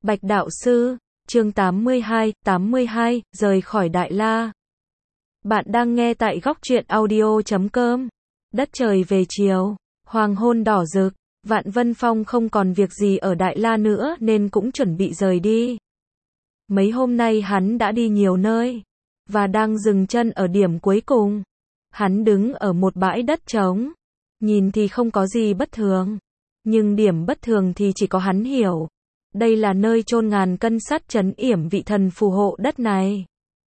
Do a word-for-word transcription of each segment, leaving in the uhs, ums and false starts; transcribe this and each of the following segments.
Bạch đạo sư, chương tám mươi hai, tám mươi hai, rời khỏi Đại La. Bạn đang nghe tại góc truyện audio chấm com. Đất trời về chiều, hoàng hôn đỏ rực, Vạn Vân Phong không còn việc gì ở Đại La nữa nên cũng chuẩn bị rời đi. Mấy hôm nay hắn đã đi nhiều nơi, và đang dừng chân ở điểm cuối cùng. Hắn đứng ở một bãi đất trống, nhìn thì không có gì bất thường, nhưng điểm bất thường thì chỉ có hắn hiểu. Đây là nơi chôn ngàn cân sắt trấn yểm vị thần phù hộ đất này.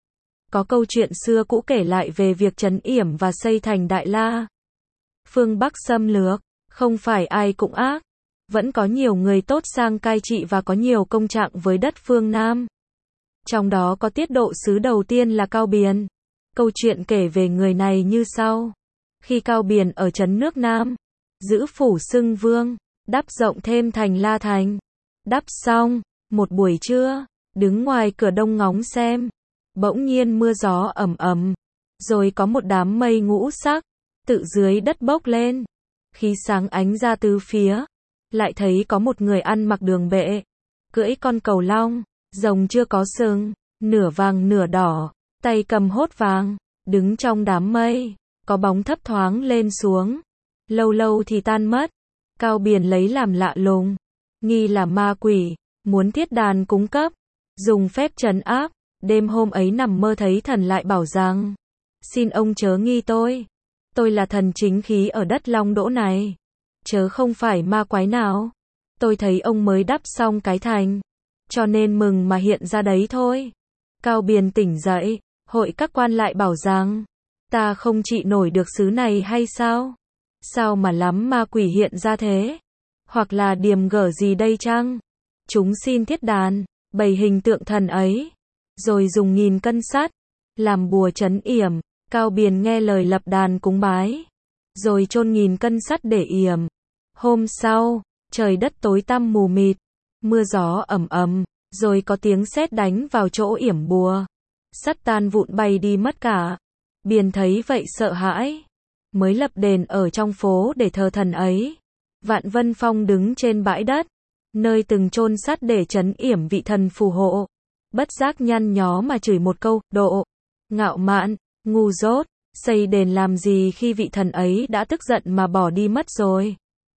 Có câu chuyện xưa cũ kể lại về việc trấn yểm và xây thành Đại La. Phương Bắc xâm lược, không phải ai cũng ác. Vẫn có nhiều người tốt sang cai trị và có nhiều công trạng với đất phương Nam. Trong đó có tiết độ sứ đầu tiên là Cao Biền. Câu chuyện kể về người này như sau. Khi Cao Biền ở trấn nước Nam, giữ phủ xưng vương, đắp rộng thêm thành La Thành. Đắp xong, một buổi trưa, đứng ngoài cửa đông ngóng xem, bỗng nhiên mưa gió ầm ầm, rồi có một đám mây ngũ sắc, tự dưới đất bốc lên, khí sáng ánh ra tứ phía, lại thấy có một người ăn mặc đường bệ, cưỡi con cầu long, rồng chưa có sừng, nửa vàng nửa đỏ, tay cầm hốt vàng, đứng trong đám mây, có bóng thấp thoáng lên xuống, lâu lâu thì tan mất. Cao Biền lấy làm lạ lùng, nghi là ma quỷ, muốn thiết đàn cúng cấp, dùng phép trấn áp. Đêm hôm ấy nằm mơ thấy thần lại bảo rằng, xin ông chớ nghi tôi, tôi là thần chính khí ở đất Long Đỗ này, chớ không phải ma quái nào. Tôi thấy ông mới đắp xong cái thành, cho nên mừng mà hiện ra đấy thôi. Cao Biền tỉnh dậy, hội các quan lại bảo rằng, ta không trị nổi được xứ này hay sao? Sao mà lắm ma quỷ hiện ra thế? Hoặc là điềm gở gì đây chăng? Chúng xin thiết đàn, bày hình tượng thần ấy, rồi dùng nghìn cân sắt, làm bùa trấn yểm. Cao Biền nghe lời lập đàn cúng bái, rồi chôn nghìn cân sắt để yểm. Hôm sau, trời đất tối tăm mù mịt, mưa gió ầm ầm, rồi có tiếng sét đánh vào chỗ yểm bùa. Sắt tan vụn bay đi mất cả. Biền thấy vậy sợ hãi, mới lập đền ở trong phố để thờ thần ấy. Vạn Vân Phong đứng trên bãi đất, nơi từng chôn sắt để trấn yểm vị thần phù hộ. Bất giác nhăn nhó mà chửi một câu, độ, ngạo mạn, ngu dốt, xây đền làm gì khi vị thần ấy đã tức giận mà bỏ đi mất rồi.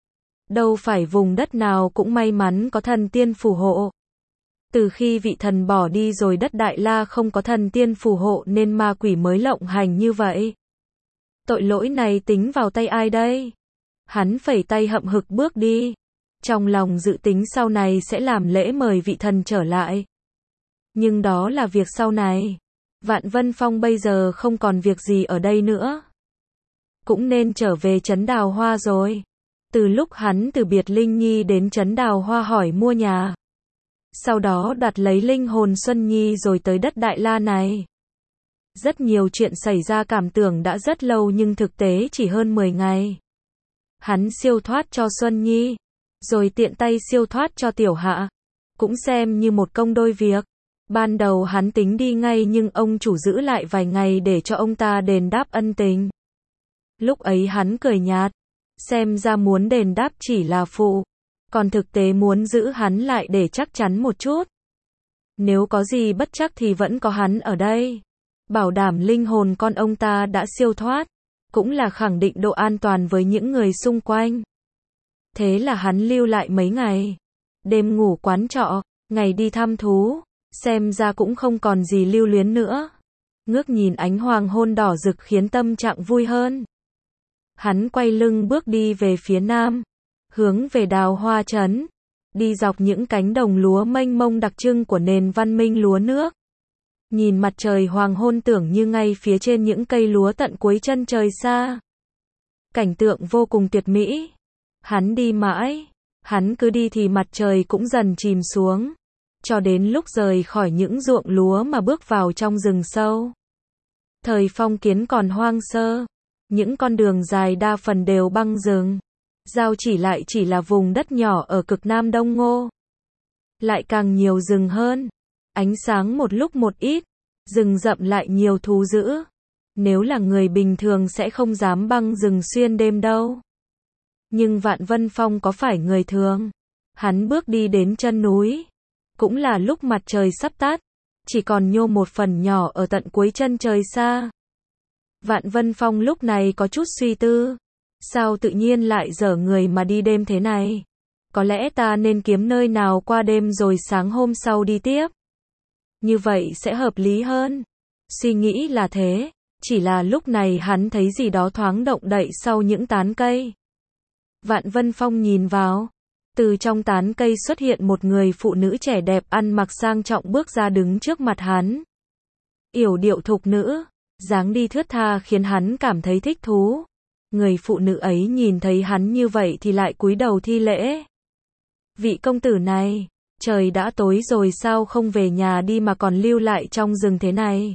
Đâu phải vùng đất nào cũng may mắn có thần tiên phù hộ. Từ khi vị thần bỏ đi rồi đất Đại La không có thần tiên phù hộ nên ma quỷ mới lộng hành như vậy. Tội lỗi này tính vào tay ai đây? Hắn phẩy tay hậm hực bước đi, trong lòng dự tính sau này sẽ làm lễ mời vị thần trở lại. Nhưng đó là việc sau này. Vạn Vân Phong bây giờ không còn việc gì ở đây nữa, cũng nên trở về trấn Đào Hoa rồi. Từ lúc hắn từ biệt Linh Nhi đến trấn Đào Hoa hỏi mua nhà, sau đó đoạt lấy linh hồn Xuân Nhi rồi tới đất Đại La này. Rất nhiều chuyện xảy ra cảm tưởng đã rất lâu nhưng thực tế chỉ hơn mười ngày. Hắn siêu thoát cho Xuân Nhi, rồi tiện tay siêu thoát cho Tiểu Hạ, cũng xem như một công đôi việc. Ban đầu hắn tính đi ngay nhưng ông chủ giữ lại vài ngày để cho ông ta đền đáp ân tình. Lúc ấy hắn cười nhạt, xem ra muốn đền đáp chỉ là phụ, còn thực tế muốn giữ hắn lại để chắc chắn một chút. Nếu có gì bất trắc thì vẫn có hắn ở đây, bảo đảm linh hồn con ông ta đã siêu thoát, cũng là khẳng định độ an toàn với những người xung quanh. Thế là hắn lưu lại mấy ngày, đêm ngủ quán trọ, ngày đi thăm thú, xem ra cũng không còn gì lưu luyến nữa. Ngước nhìn ánh hoàng hôn đỏ rực khiến tâm trạng vui hơn. Hắn quay lưng bước đi về phía nam, hướng về Đào Hoa trấn, đi dọc những cánh đồng lúa mênh mông đặc trưng của nền văn minh lúa nước. Nhìn mặt trời hoàng hôn tưởng như ngay phía trên những cây lúa tận cuối chân trời xa. Cảnh tượng vô cùng tuyệt mỹ. Hắn đi mãi, hắn cứ đi thì mặt trời cũng dần chìm xuống, cho đến lúc rời khỏi những ruộng lúa mà bước vào trong rừng sâu. Thời phong kiến còn hoang sơ, những con đường dài đa phần đều băng rừng. Giao chỉ lại chỉ là vùng đất nhỏ ở cực nam Đông Ngô. Lại càng nhiều rừng hơn. Ánh sáng một lúc một ít, rừng rậm lại nhiều thú dữ. Nếu là người bình thường sẽ không dám băng rừng xuyên đêm đâu. Nhưng Vạn Vân Phong có phải người thường. Hắn bước đi đến chân núi, cũng là lúc mặt trời sắp tắt, chỉ còn nhô một phần nhỏ ở tận cuối chân trời xa. Vạn Vân Phong lúc này có chút suy tư. Sao tự nhiên lại dở người mà đi đêm thế này? Có lẽ ta nên kiếm nơi nào qua đêm rồi sáng hôm sau đi tiếp. Như vậy sẽ hợp lý hơn. Suy nghĩ là thế, chỉ là lúc này hắn thấy gì đó thoáng động đậy sau những tán cây. Vạn Vân Phong nhìn vào, từ trong tán cây xuất hiện một người phụ nữ trẻ đẹp ăn mặc sang trọng bước ra đứng trước mặt hắn. Yểu điệu thục nữ, dáng đi thướt tha khiến hắn cảm thấy thích thú. Người phụ nữ ấy nhìn thấy hắn như vậy thì lại cúi đầu thi lễ. Vị công tử này, trời đã tối rồi sao không về nhà đi mà còn lưu lại trong rừng thế này?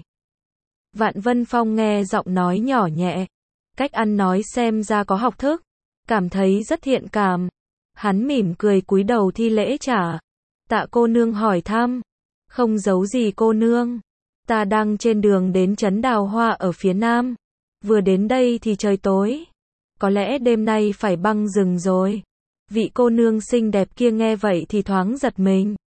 Vạn Vân Phong nghe giọng nói nhỏ nhẹ, cách ăn nói xem ra có học thức, cảm thấy rất thiện cảm. Hắn mỉm cười cúi đầu thi lễ trả. Tạ cô nương hỏi thăm. Không giấu gì cô nương. Ta đang trên đường đến trấn Đào Hoa ở phía nam. Vừa đến đây thì trời tối. Có lẽ đêm nay phải băng rừng rồi. Vị cô nương xinh đẹp kia nghe vậy thì thoáng giật mình.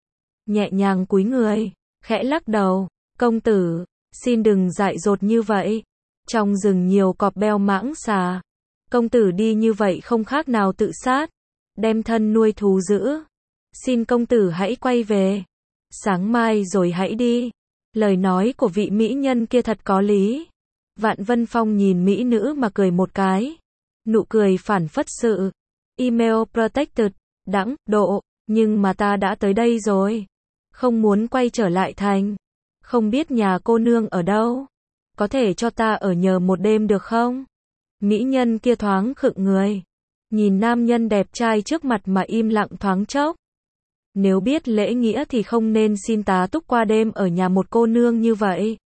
Nhẹ nhàng cúi người, khẽ lắc đầu. Công tử, xin đừng dại dột như vậy. Trong rừng nhiều cọp beo mãng xà. Công tử đi như vậy không khác nào tự sát. Đem thân nuôi thú dữ. Xin công tử hãy quay về. Sáng mai rồi hãy đi. Lời nói của vị mỹ nhân kia thật có lý. Vạn Vân Phong nhìn mỹ nữ mà cười một cái. Nụ cười phản phất sự. Email protected, đãng, độ, nhưng mà ta đã tới đây rồi. Không muốn quay trở lại thành. Không biết nhà cô nương ở đâu. Có thể cho ta ở nhờ một đêm được không? Mỹ nhân kia thoáng khựng người. Nhìn nam nhân đẹp trai trước mặt mà im lặng thoáng chốc. Nếu biết lễ nghĩa thì không nên xin tá túc qua đêm ở nhà một cô nương như vậy.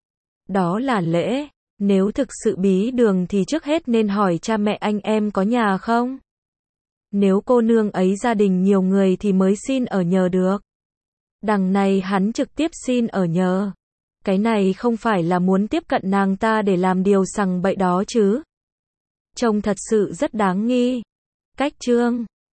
Đó là lễ. Nếu thực sự bí đường thì trước hết nên hỏi cha mẹ anh em có nhà không? Nếu cô nương ấy gia đình nhiều người thì mới xin ở nhờ được. Đằng này hắn trực tiếp xin ở nhờ. Cái này không phải là muốn tiếp cận nàng ta để làm điều sằng bậy đó chứ. Trông thật sự rất đáng nghi. Cách chương